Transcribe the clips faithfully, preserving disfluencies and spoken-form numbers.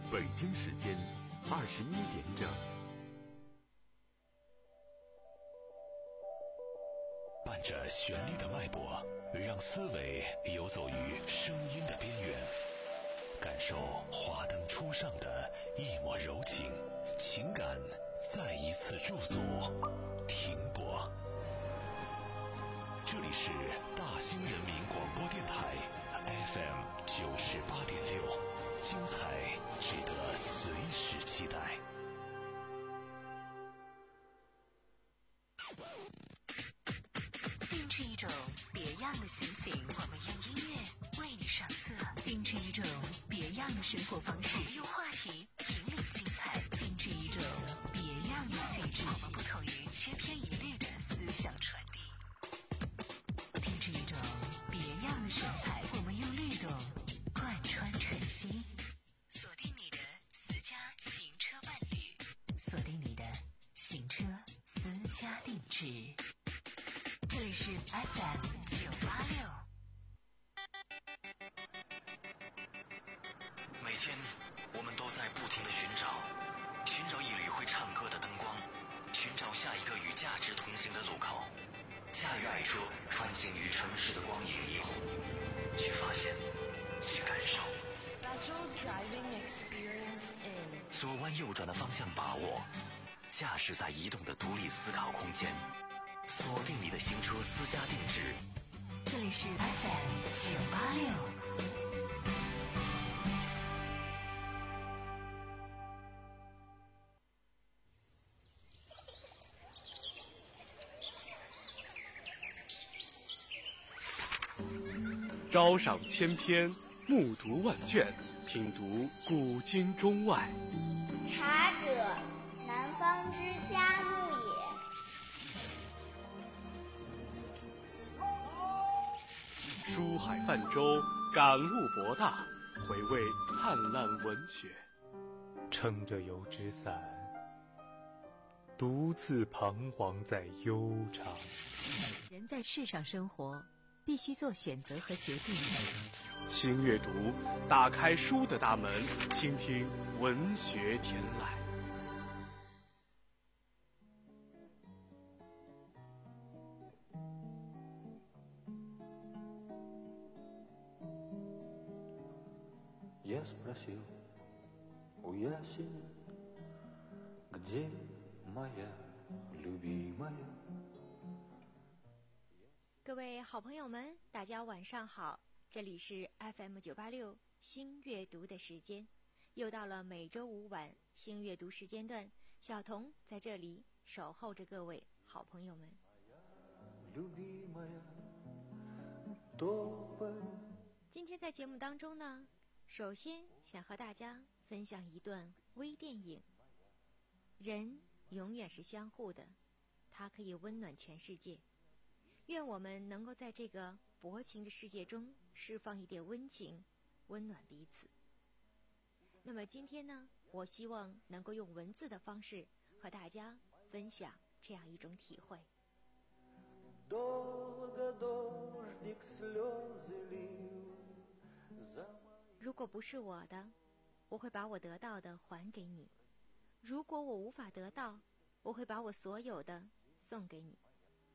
北京时间二十一点整。 伴着旋律的脉搏，让思维游走于声音的边缘，感受华灯初上的一抹柔情，情感再一次驻足停泊。这里是大兴人民广播电台 F M 九十八点六，精彩值得随时期待。 定制一种别样的心情，我们用音乐为你上色；定制一种别样的生活方式，我们用话题引领精彩；定制一种别样的气质，我们不同于千篇一律的思想传递；定制一种别样的神采，我们用律动贯穿晨曦。锁定你的私家行车伴侣，锁定你的行车私家定制。这里是 F M 九八六。 每天我们都在不停地寻找，寻找一缕会唱歌的灯光，寻找下一个与价值同行的路口。驾驭爱车，穿行于城市的光影霓虹，去发现，去感受。 Special driving experience in 左弯右转的方向把握，驾驶在移动的独立思考空间。锁定你的行车私家定制， 这里是 F M 九八六。 朝赏千篇，暮读万卷，品读古今中外。 茶者，南方之嘉木也。 书海泛舟，感悟博大，回味灿烂文学。 撑着油纸伞，独自彷徨在悠长。 人在世上生活，必须做选择和决定。 新阅读，打开书的大门，倾听文学天籁。 Я спросил у ясеня, где моя любимая。 各位好朋友们，大家晚上好，这里是 F M 九八六新阅读的时间，又到了每周五晚新阅读时间段，小童在这里守候着各位好朋友们。今天在节目当中呢，首先想和大家分享一段微电影。人永远是相互的，它可以温暖全世界。愿我们能够在这个薄情的世界中释放一点温情，温暖彼此。那么今天呢，我希望能够用文字的方式和大家分享这样一种体会。如果不是我的，我会把我得到的还给你；如果我无法得到，我会把我所有的送给你。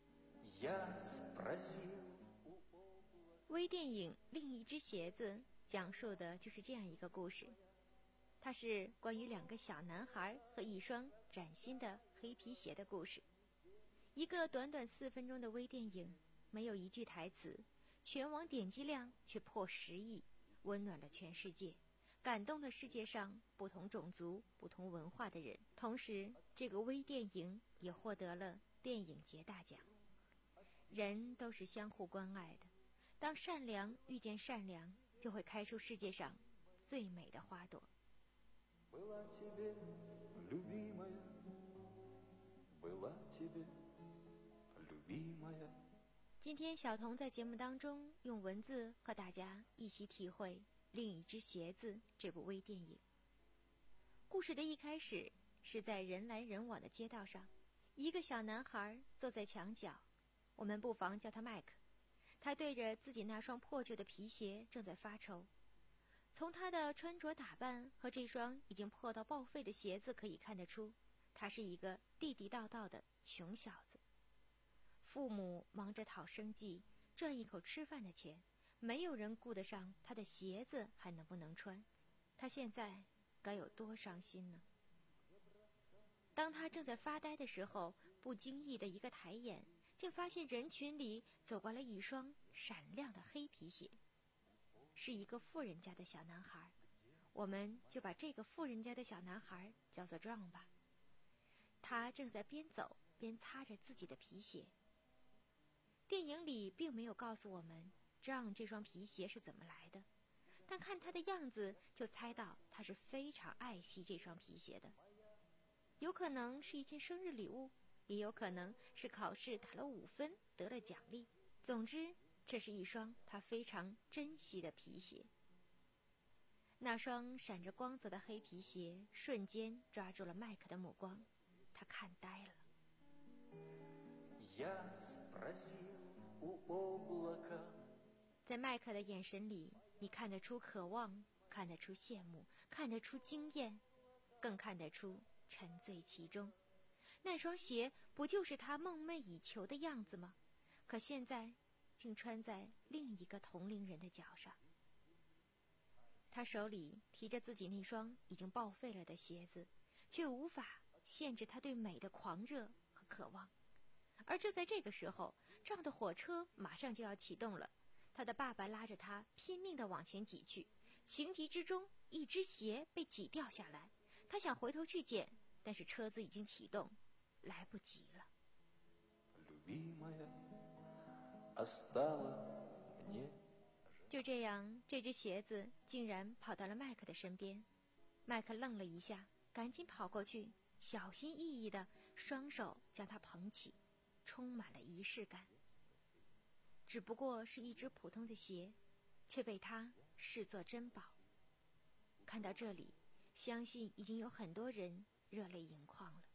微电影《另一只鞋子》讲述的就是这样一个故事，它是关于两个小男孩和一双崭新的黑皮鞋的故事。一个短短四分钟的微电影，没有一句台词，全网点击量却破十亿，温暖了全世界，感动了世界上不同种族、不同文化的人。同时，这个微电影也获得了电影节大奖。人都是相互关爱的，当善良遇见善良，就会开出世界上最美的花朵。今天小童在节目当中用文字和大家一起体会《另一只鞋子》这部微电影。故事的一开始是在人来人往的街道上，一个小男孩坐在墙角，我们不妨叫他麦克。他对着自己那双破旧的皮鞋正在发愁。 从他的穿着打扮和这双已经破到报废的鞋子可以看得出，他是一个地地道道的穷小子。父母忙着讨生计，赚一口吃饭的钱，没有人顾得上他的鞋子还能不能穿。他现在该有多伤心呢？当他正在发呆的时候，不经意的一个抬眼，竟发现人群里走过来一双闪亮的黑皮鞋，是一个富人家的小男孩，我们就把这个富人家的小男孩叫做 John 吧。他正在边走边擦着自己的皮鞋。电影里并没有告诉我们 John 这双皮鞋是怎么来的，但看他的样子就猜到他是非常爱惜这双皮鞋的。有可能是一件生日礼物，也有可能是考试打了五分得了奖励。总之，这是一双他非常珍惜的皮鞋。那双闪着光泽的黑皮鞋瞬间抓住了麦克的目光，他看呆了。在麦克的眼神里，你看得出渴望，看得出羡慕，看得出惊艳，更看得出沉醉其中。那双鞋不就是他梦寐以求的样子吗？可现在竟穿在另一个同龄人的脚上。他手里提着自己那双已经报废了的鞋子，却无法限制他对美的狂热和渴望。而就在这个时候，这样的火车马上就要启动了，他的爸爸拉着他拼命地往前挤去，情急之中，一只鞋被挤掉下来，他想回头去捡，但是车子已经启动，来不及了。就这样，这只鞋子竟然跑到了麦克的身边。麦克愣了一下，赶紧跑过去，小心翼翼地双手将它捧起，充满了仪式感。只不过是一只普通的鞋，却被他视作珍宝。看到这里，相信已经有很多人热泪盈眶了。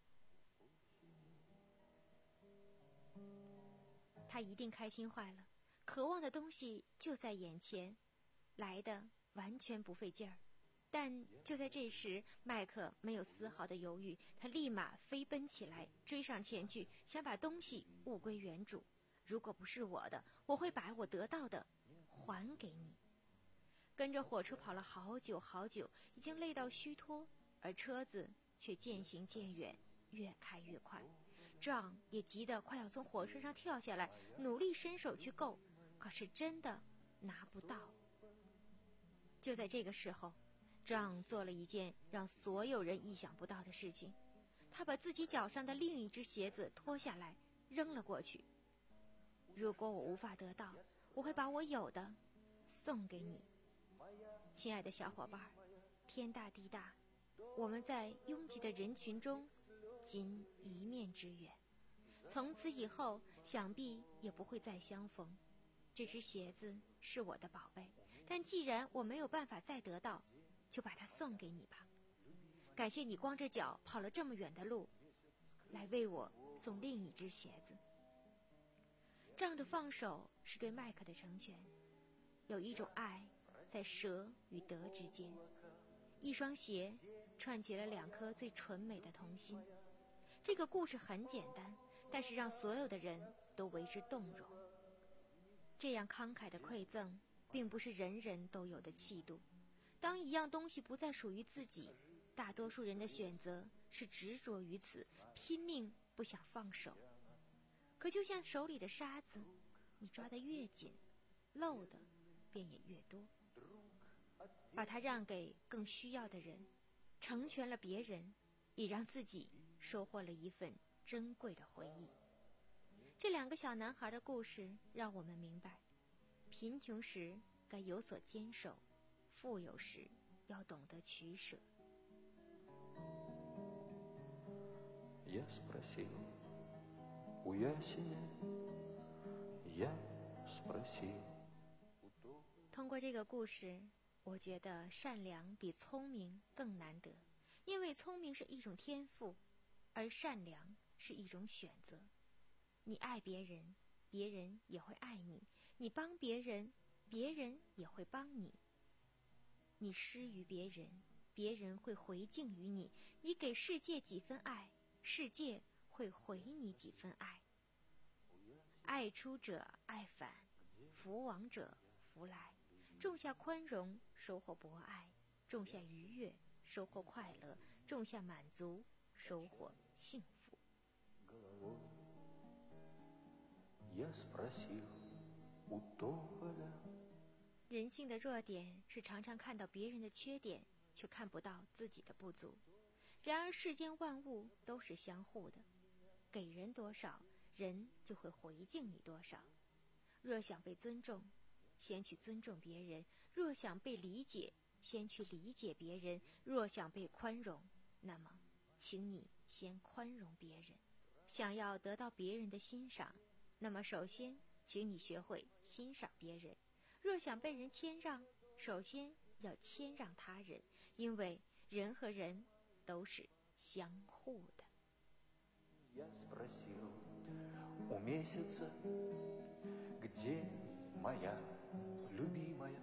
他一定开心坏了，渴望的东西就在眼前，来的完全不费劲儿。但就在这时，麦克没有丝毫的犹豫，他立马飞奔起来，追上前去，想把东西物归原主。如果不是我的，我会把我得到的还给你。跟着火车跑了好久好久，已经累到虚脱，而车子却渐行渐远，越开越快。John 也急得快要从火车上跳下来，努力伸手去够，可是真的拿不到。就在这个时候， John 做了一件让所有人意想不到的事情，他把自己脚上的另一只鞋子脱下来扔了过去。如果我无法得到，我会把我有的送给你。亲爱的小伙伴，天大地大，我们在拥挤的人群中仅一面之缘，从此以后想必也不会再相逢。这只鞋子是我的宝贝，但既然我没有办法再得到，就把它送给你吧。感谢你光着脚跑了这么远的路，来为我送另一只鞋子。这样的放手是对麦克的成全，有一种爱在舍与得之间。一双鞋串起了两颗最纯美的童心。这个故事很简单，但是让所有的人都为之动容。这样慷慨的馈赠并不是人人都有的气度。当一样东西不再属于自己，大多数人的选择是执着于此，拼命不想放手。可就像手里的沙子，你抓得越紧，漏的便也越多。把它让给更需要的人，成全了别人，也让自己收获了一份珍贵的回忆。这两个小男孩的故事让我们明白，贫穷时该有所坚守，富有时要懂得取舍。 Я спросил у ясеня, я спросил. 通过这个故事，我觉得善良比聪明更难得，因为聪明是一种天赋，而善良是一种选择。你爱别人，别人也会爱你；你帮别人，别人也会帮你。 你施于别人，别人会回敬于你；你给世界几分爱，世界会回你几分爱。爱出者爱返，福往者福来。种下宽容，收获博爱；种下愉悦，收获快乐；种下满足，收获幸福。人性的弱点是常常看到别人的缺点，却看不到自己的不足。然而世间万物都是相互的，给人多少，人就会回敬你多少。若想被尊重，先去尊重别人；若想被理解，先去理解别人；若想被宽容，那么请你先宽容别人。想要得到别人的欣赏，那么首先请你学会欣赏别人。若想被人谦让，首先要谦让他人，因为人和人都是相互的。 Я спросил у месяца, где моя любимая?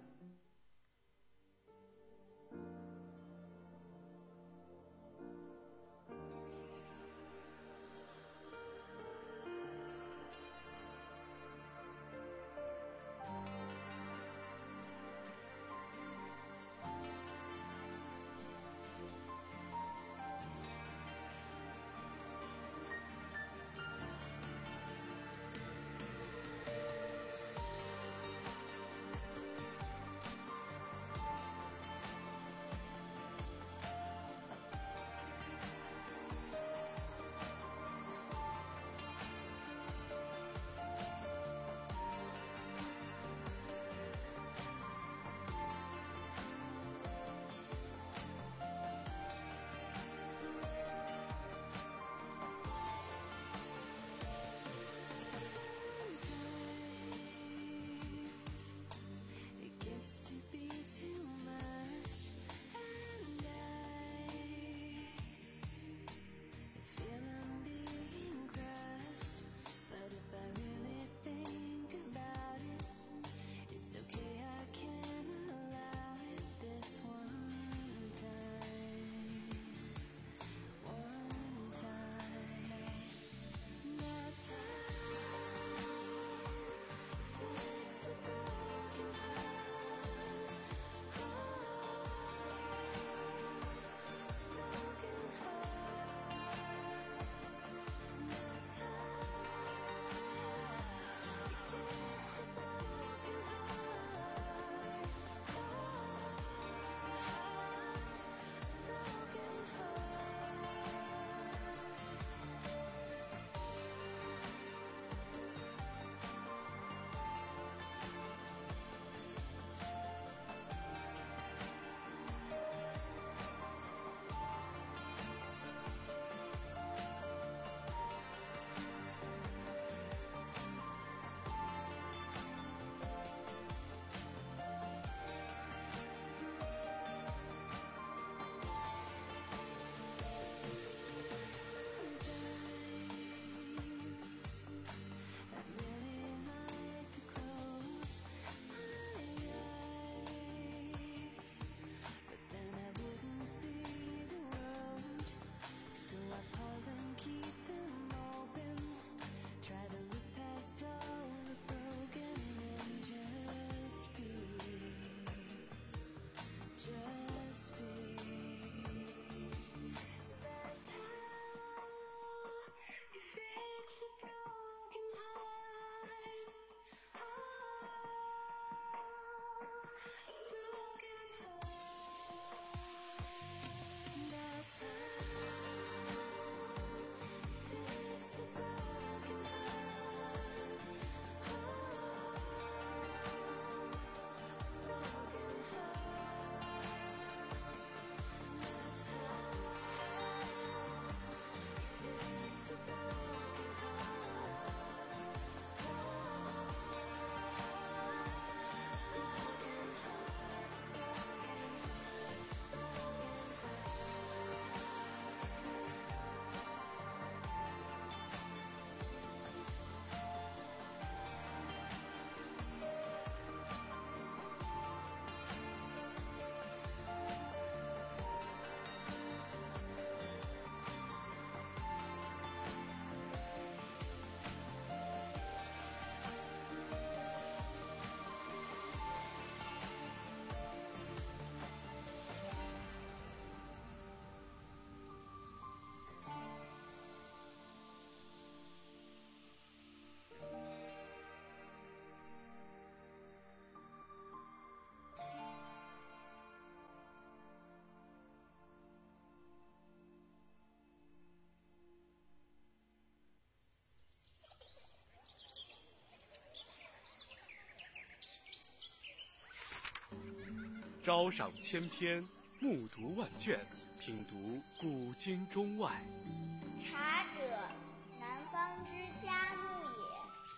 朝赏千篇，暮读万卷，品读古今中外。 茶者，南方之嘉木也。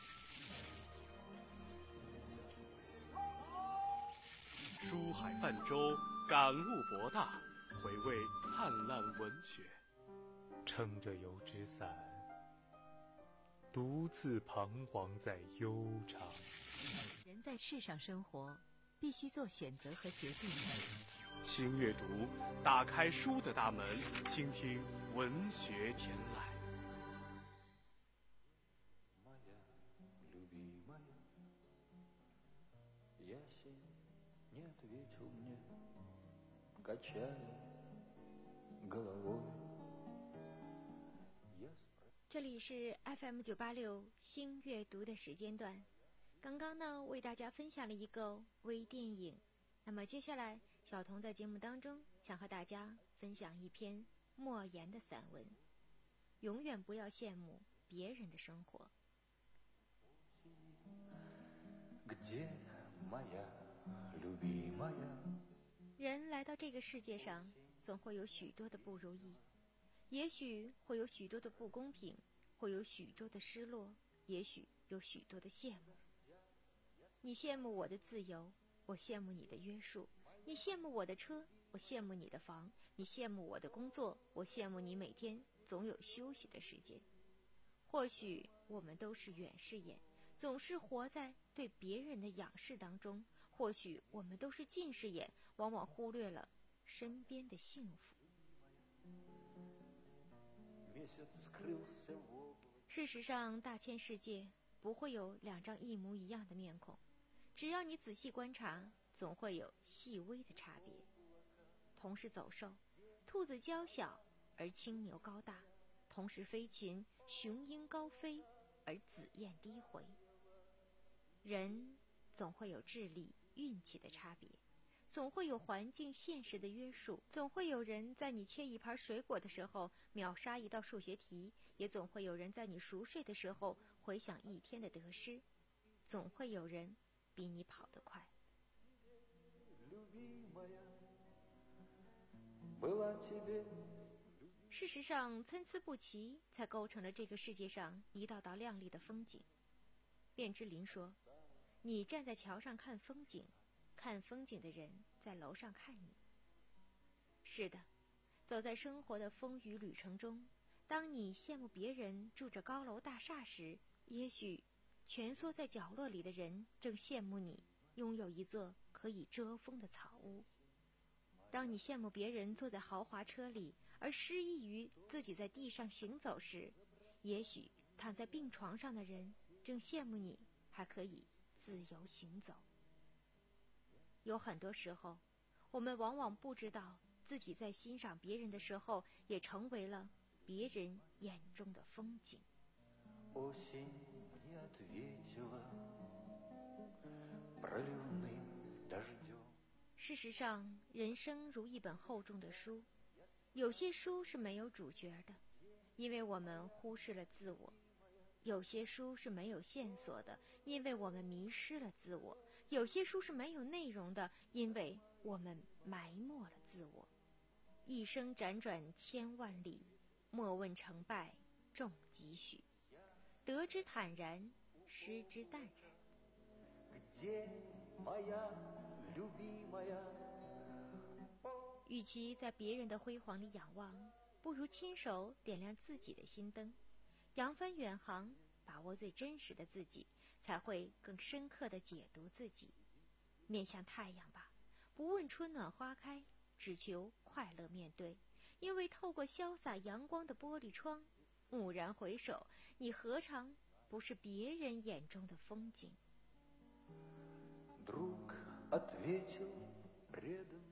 书海泛舟，感悟博大，回味灿烂文学。 撑着油纸伞，独自彷徨在悠长。 人在世上生活，必须做选择和决定。 新阅读，打开书的大门，倾听文学天籁。 这里是 F M 九八六新阅读的时间段。刚刚呢，为大家分享了一个微电影。那么接下来，小童在节目当中想和大家分享一篇莫言的散文。永远不要羡慕别人的生活。人来到这个世界上，总会有许多的不如意，也许会有许多的不公平，会有许多的失落，也许有许多的羡慕。你羡慕我的自由，我羡慕你的约束；你羡慕我的车，我羡慕你的房；你羡慕我的工作，我羡慕你每天总有休息的时间。或许我们都是远视眼，总是活在对别人的仰视当中；或许我们都是近视眼，往往忽略了身边的幸福。事实上，大千世界不会有两张一模一样的面孔，只要你仔细观察，总会有细微的差别。同是走兽，兔子娇小而青牛高大；同是飞禽，雄鹰高飞而紫燕低回。人总会有智力、运气的差别，总会有环境现实的约束，总会有人在你切一盘水果的时候秒杀一道数学题，也总会有人在你熟睡的时候回想一天的得失，总会有人比你跑得快。事实上，参差不齐才构成了这个世界上一道道亮丽的风景。卞之琳说，你站在桥上看风景，看风景的人在楼上看你。是的，走在生活的风雨旅程中，当你羡慕别人住着高楼大厦时，也许蜷缩在角落里的人正羡慕你拥有一座可以遮风的草屋。当你羡慕别人坐在豪华车里，而失意于自己在地上行走时，也许躺在病床上的人正羡慕你还可以自由行走。有很多时候，我们往往不知道自己在欣赏别人的时候，也成为了别人眼中的风景。事实上，人生如一本厚重的书，有些书是没有主角的，因为我们忽视了自我；有些书是没有线索的，因为我们迷失了自我；有些书是没有内容的，因为我们埋没了自我。一生辗转千万里，莫问成败重几许，得之坦然，失之淡然。与其在别人的辉煌里仰望，不如亲手点亮自己的心灯，扬帆远航，把握最真实的自己，才会更深刻地解读自己。面向太阳吧，不问春暖花开，只求快乐面对，因为透过潇洒阳光的玻璃窗，蓦然回首，你何尝不是别人眼中的风景。 Друг ответил преданный.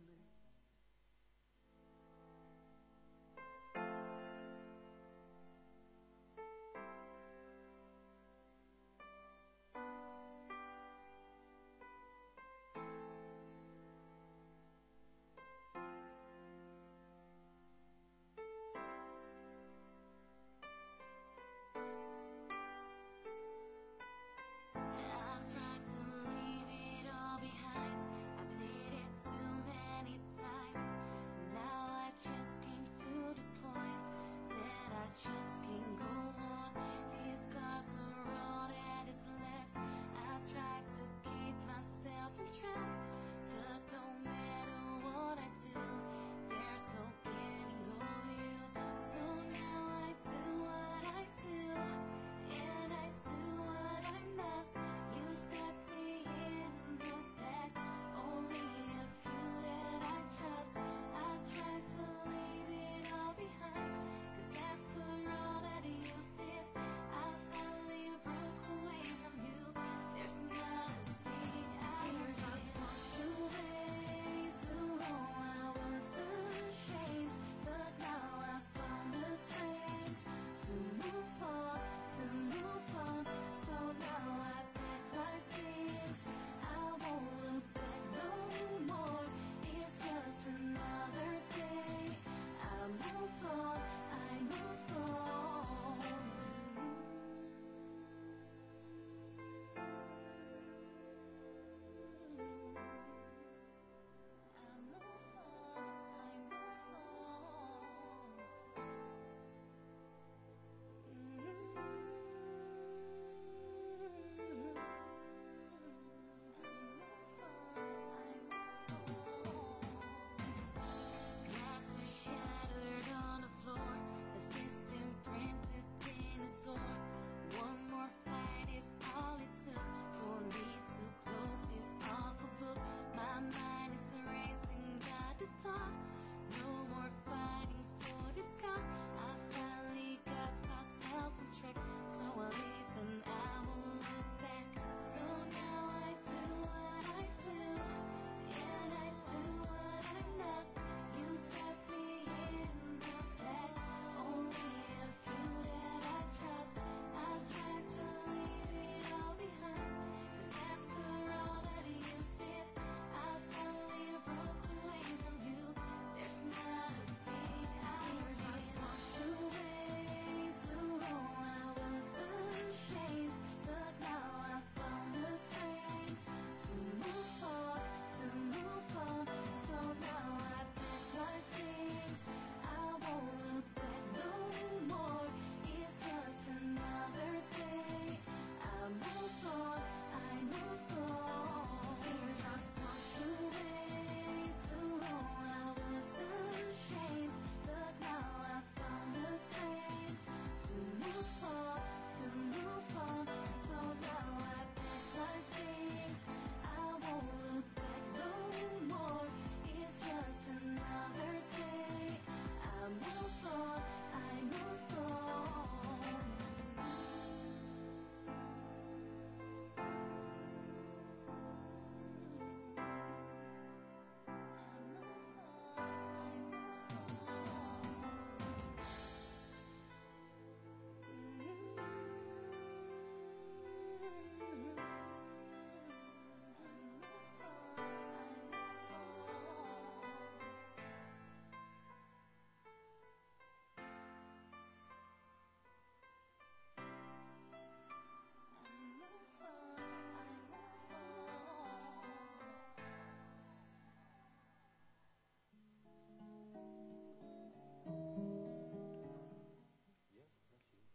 I tried to leave it all behind. I did it to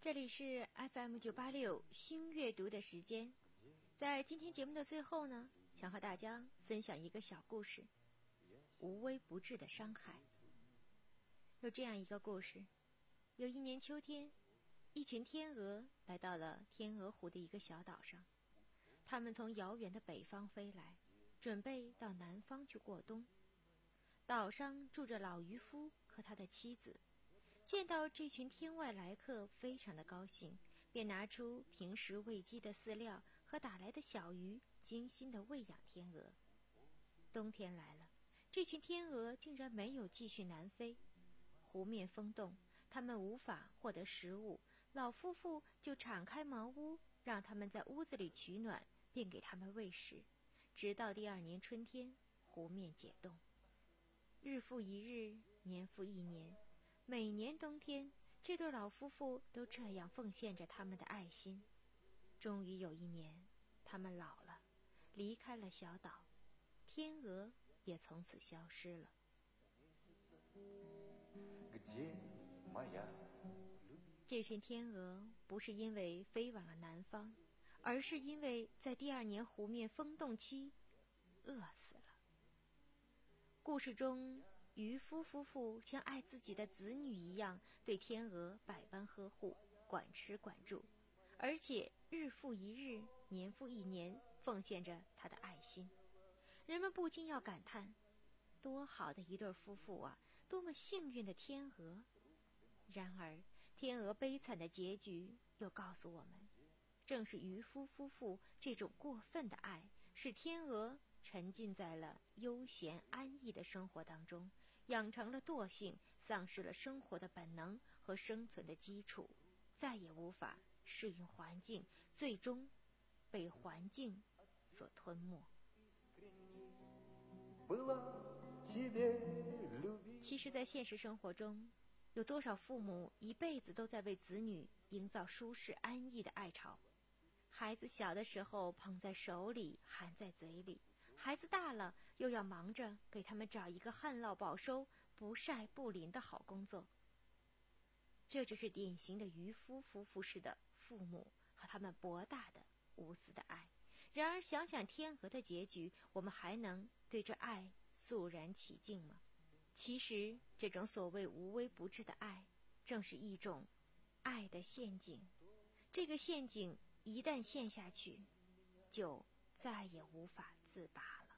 这里是 F M 九八六星阅读的时间，在今天节目的最后呢，想和大家分享一个小故事，无微不至的伤害。有这样一个故事，有一年秋天，一群天鹅来到了天鹅湖的一个小岛上，它们从遥远的北方飞来，准备到南方去过冬。岛上住着老渔夫和他的妻子，见到这群天外来客非常的高兴，便拿出平时喂鸡的饲料和打来的小鱼，精心的喂养天鹅。冬天来了，这群天鹅竟然没有继续南飞，湖面封冻，他们无法获得食物，老夫妇就敞开茅屋，让他们在屋子里取暖，并给他们喂食，直到第二年春天，湖面解冻。日复一日，年复一年，每年冬天，这对老夫妇都这样奉献着他们的爱心。终于有一年，他们老了，离开了小岛，天鹅也从此消失了。这群天鹅不是因为飞往了南方，而是因为在第二年湖面封冻期饿死了。故事中，渔夫夫妇像爱自己的子女一样，对天鹅百般呵护，管吃管住，而且日复一日，年复一年，奉献着他的爱心。人们不禁要感叹，多好的一对夫妇啊，多么幸运的天鹅。然而天鹅悲惨的结局又告诉我们，正是渔夫夫妇这种过分的爱，使天鹅沉浸在了悠闲安逸的生活当中，养成了惰性，丧失了生活的本能和生存的基础，再也无法适应环境，最终被环境所吞没。其实在现实生活中，有多少父母一辈子都在为子女营造舒适安逸的爱巢？孩子小的时候捧在手里，含在嘴里，孩子大了又要忙着给他们找一个旱涝保收、不晒不淋的好工作。这就是典型的渔夫夫妇式的父母和他们博大的无私的爱。然而想想天鹅的结局，我们还能对这爱肃然起敬吗？其实这种所谓无微不至的爱，正是一种爱的陷阱。这个陷阱一旦陷下去，就再也无法自拔了。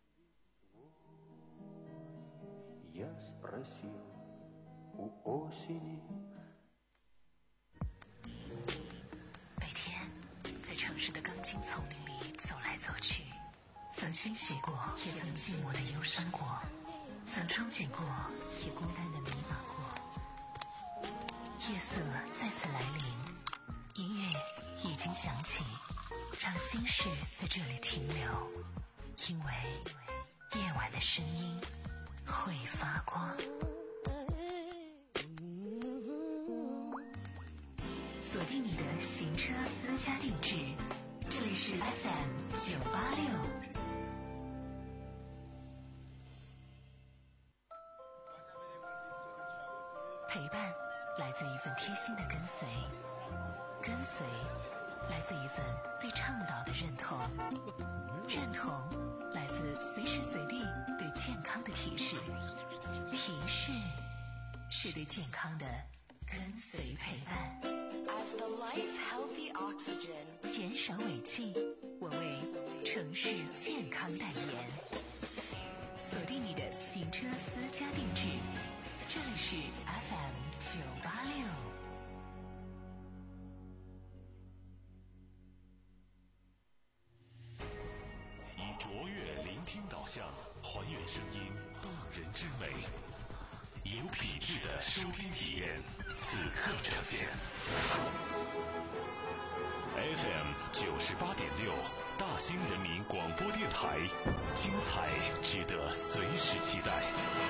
每天在城市的钢筋丛林里走来走去，曾欣喜过，也曾寂寞的忧伤过，曾憧憬过，也孤单的迷茫过。夜色再次来临，音乐已经响起，让心事在这里停留，因为夜晚的声音会发光。锁定你的行车私家定制，这里是 F M 九八六。陪伴来自一份贴心的跟随，跟随来自一份对倡导的认同，认同来自随时随地对健康的提示，提示是对健康的跟随陪伴。 As the life healthy oxygen， 减少尾气，我为城市健康代言。锁定你的行车私家定制，这里是 F M 九八六。 以卓越聆听导向，还原声音动人之美，有品质的收听体验，此刻呈现。F M 九十八点六，大兴人民广播电台，精彩值得随时期待。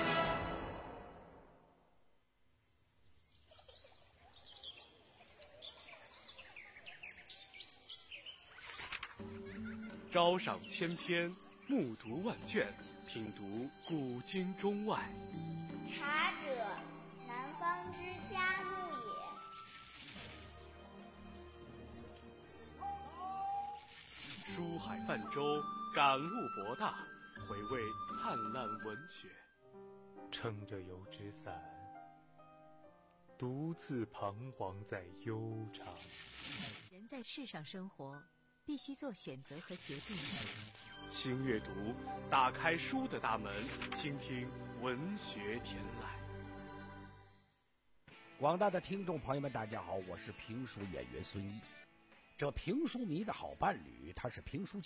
朝赏千篇，暮读万卷，品读古今中外。 茶者，南方之嘉牧也。 泛舟，感悟博大，回味灿烂文学。 撑着油纸伞，独自彷徨在悠长。 人在世上生活，必须做选择和决定。 新阅读，打开书的大门，倾听文学天籁。 广大的听众朋友们，大家好，我是评书演员孙一。这评书迷的好伴侣，他是评书